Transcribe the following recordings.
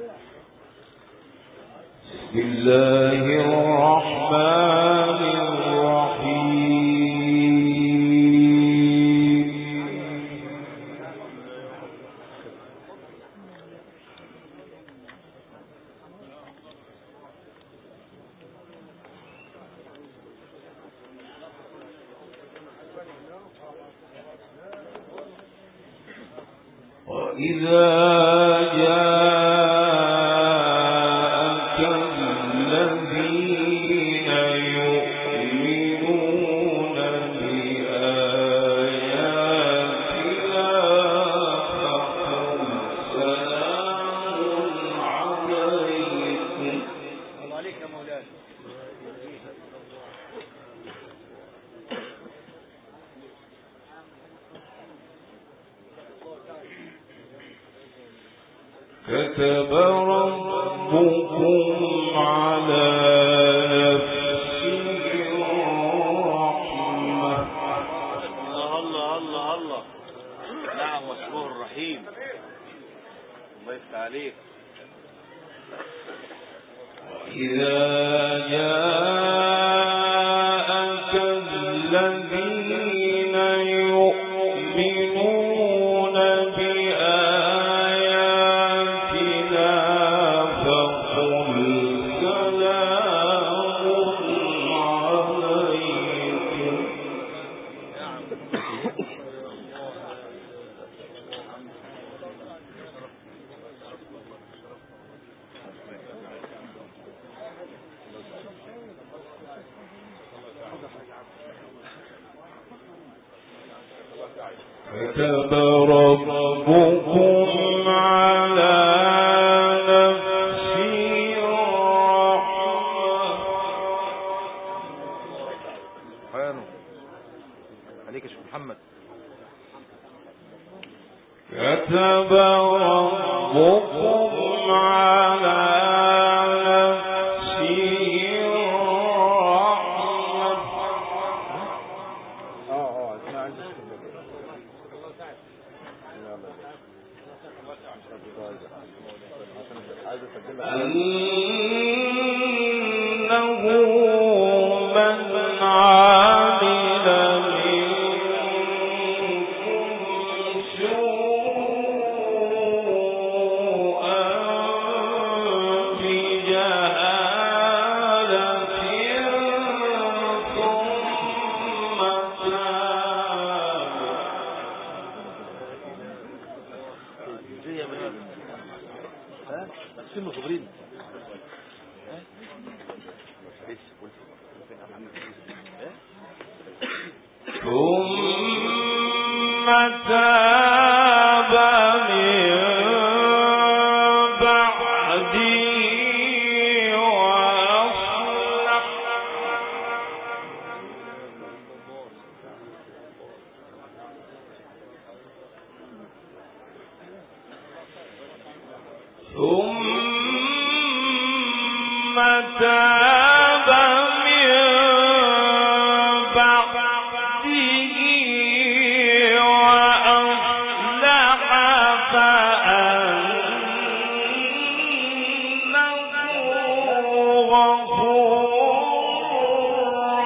بسم الله الرحمن الرحيم. وإذا جاءك الذين يؤمنون بآياتنا فقل سلام عليكم. عليك يا مولانا. كتب ربكم على نفسه الرحمة. الله الله الله. نعم واسمه الرحيم. الله يفتح عليك. وإذا جاءك الذين يؤمنون بآياتنا فقل سلام عليكم. كتب ربكم على نفسه الرحمة. عليك يا شيخ محمد. كتب ربكم على نفسه أنه من عمل منكم سوءا بجهالة ثم سنه صغيرين. ثم تاب من بعده وأصلح ثم تاب من بعده وأصلح فأنه غفور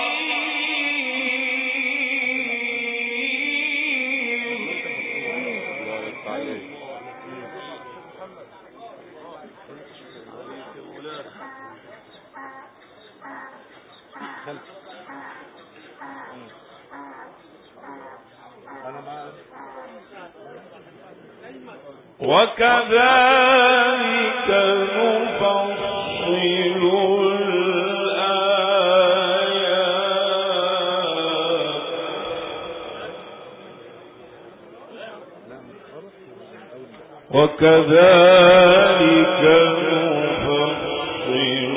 رحيم. وكذلك نفصل الآيات وكذلك نفصل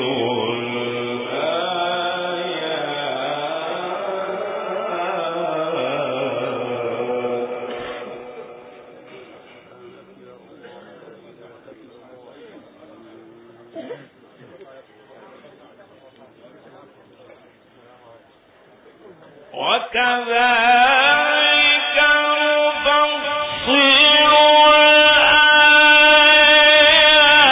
وكذلك نفصل الآيات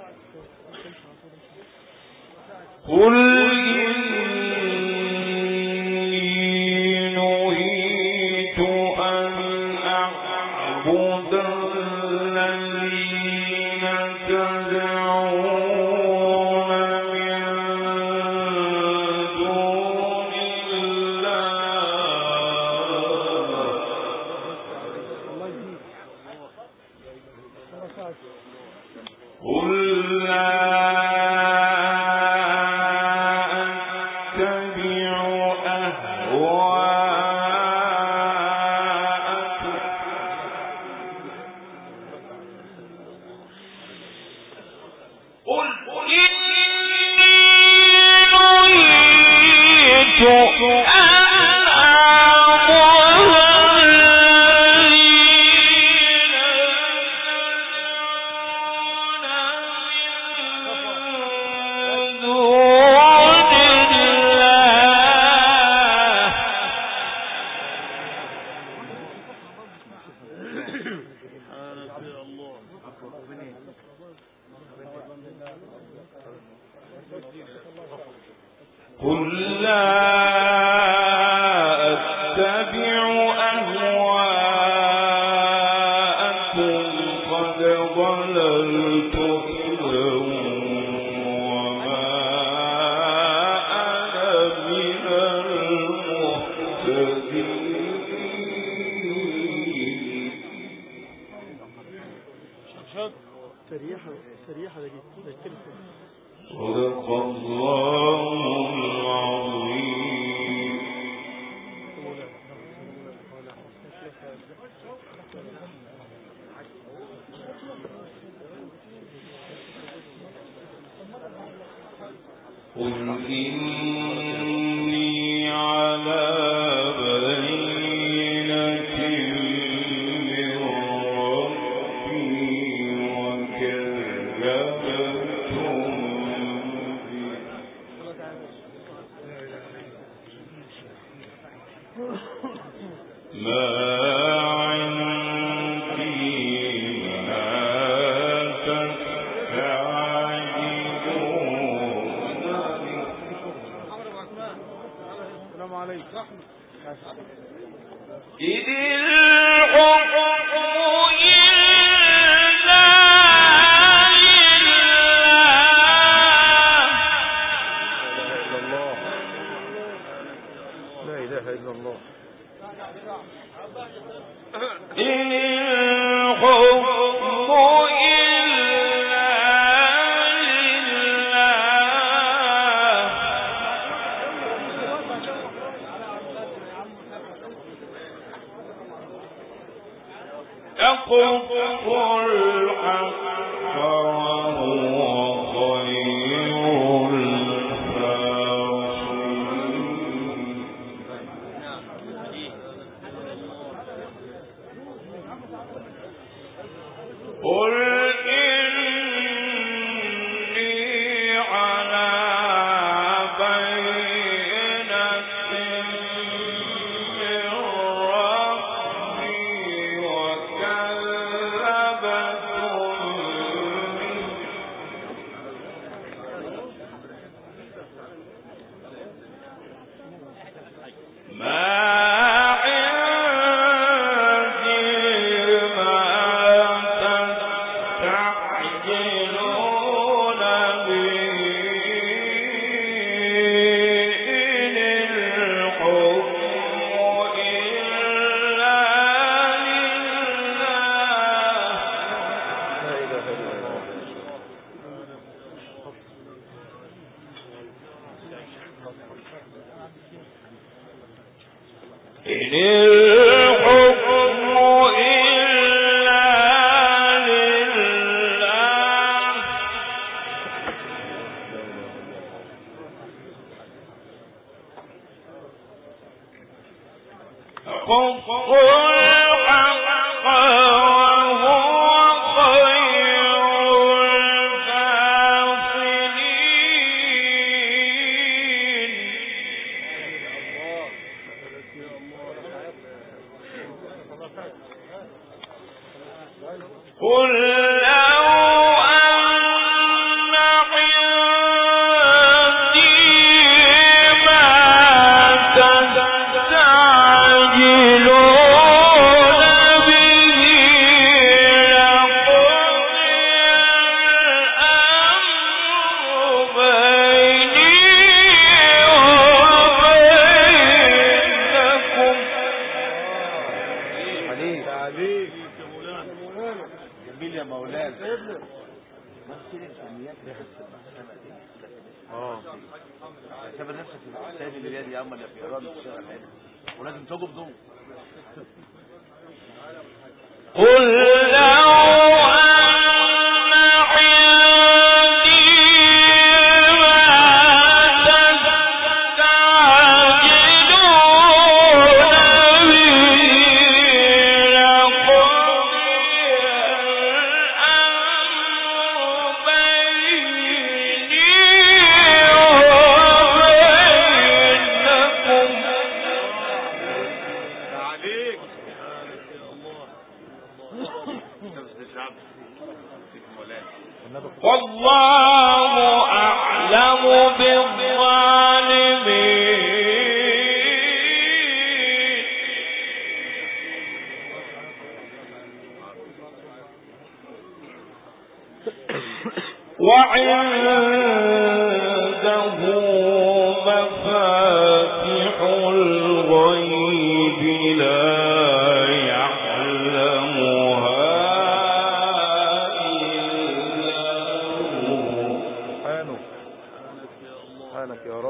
قل إني نهيت أن أعبد الذين تدعون من دون الله قل لا قل لا أتبع أهواءكم قد ضللت إذا وما أنا من المهتدين. سريحة صدق الله العظيم. قل إني على بينة من ربي وكذبتم ما عندي ما تستعجلون. السلام عليكم. إذ الحكم إلا لله. لا إله إلا الله. إن الحكم إلا لله. يقص الحق وهو خير الفاصلين. قل إني على بينة من ربي وكذبتم ما إن الحكم إلا لله. يقص الحق وهو خير الفاصلين. قل لو أن مولانا مثل الكميات بحسب المحكمة دي. اعتبر نفسك في الإنسان اللي بيدي يا أما اللي في إيران الشيخ الحين ولازم تجب دول. قل لو والله أعلم بالظالمين وعنده مفاتح الغيب لا يا رب.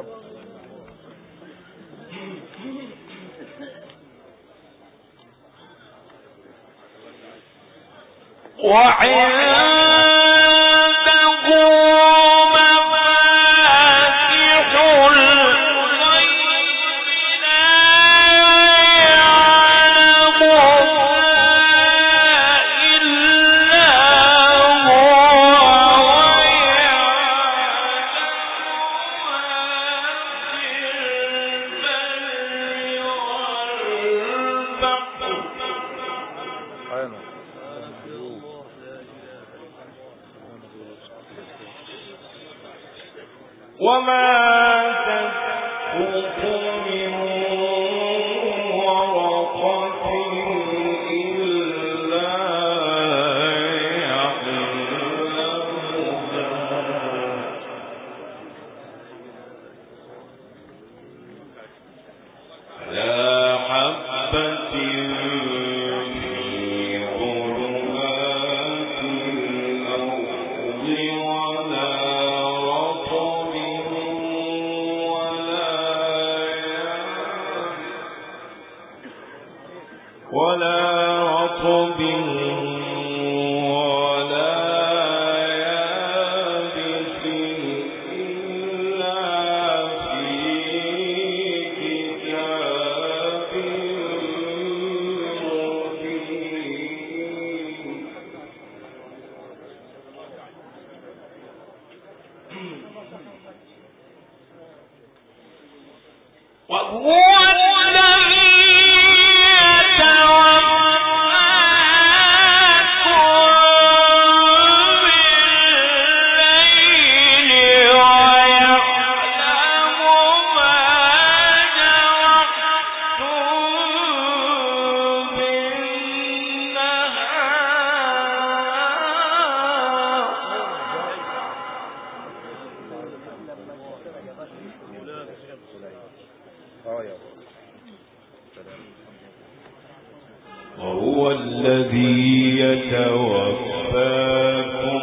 وما تسقط من ورقة إلا يعلمها لا حبة في ظلمات الأرض ولا رطب ولا يابس إلا في كتاب مبين وهو وهو الذي يتوفاكم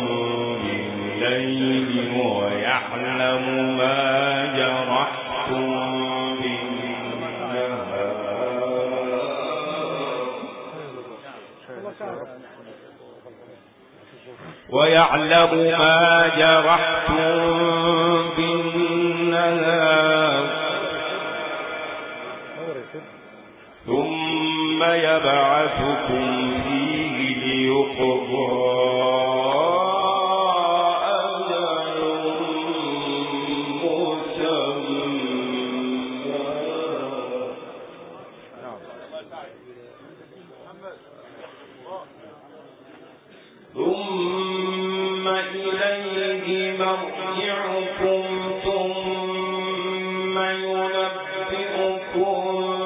بالليل ويعلم ما جرحتم بالنهار ويعلم ما جرحتم بالنهار ثم يبعثكم فيه ليقضى أجل مسمى ثم إليه مرجعكم ثم ينبئكم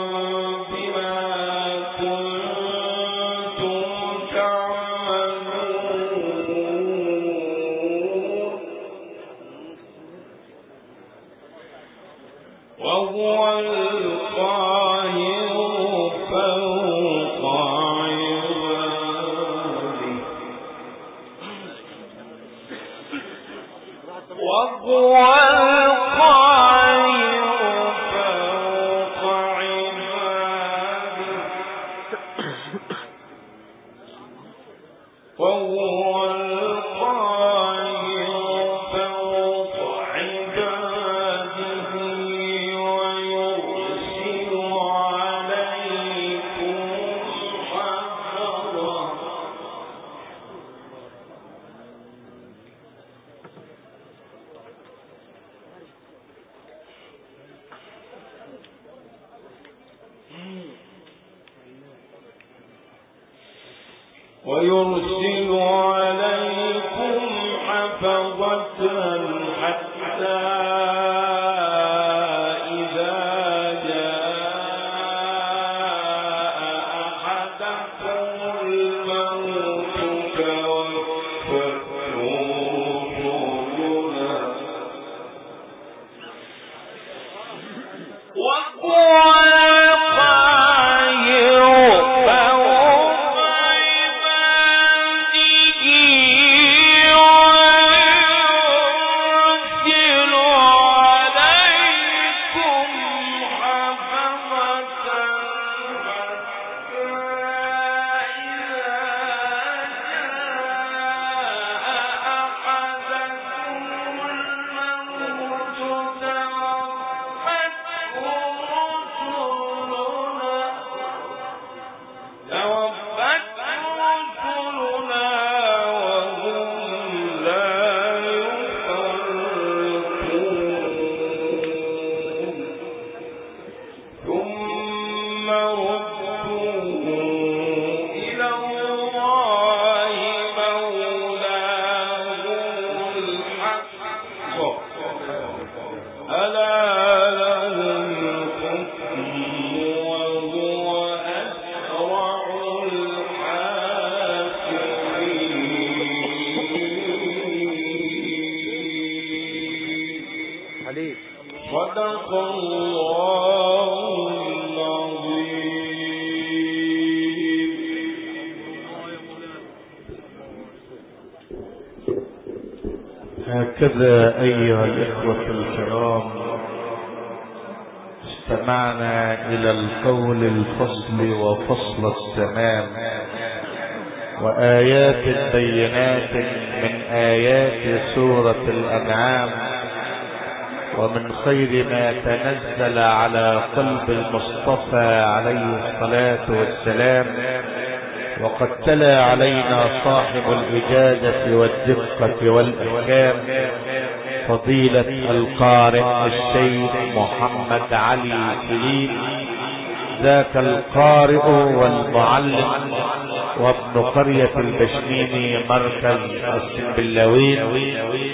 وهو القاهر فوق عباده ويرسل عليكم حفظة حتى إذا جاء أحدكم الموت توفته رسلنا صدق الله العظيم. هكذا أيها الإخوة الكرام استمعنا إلى القول الفصل وفصل الزمان وآيات بينات من آيات سورة الأنعام ومن خير ما تنزل على قلب المصطفى عليه الصلاة والسلام. وقد تلا علينا صاحب الإجازة والدقة والإحكام فضيلة القارئ الشيخ محمد علي سليم، ذاك القارئ والمعلم وابن قرية البشميني مركز السنبلاوين.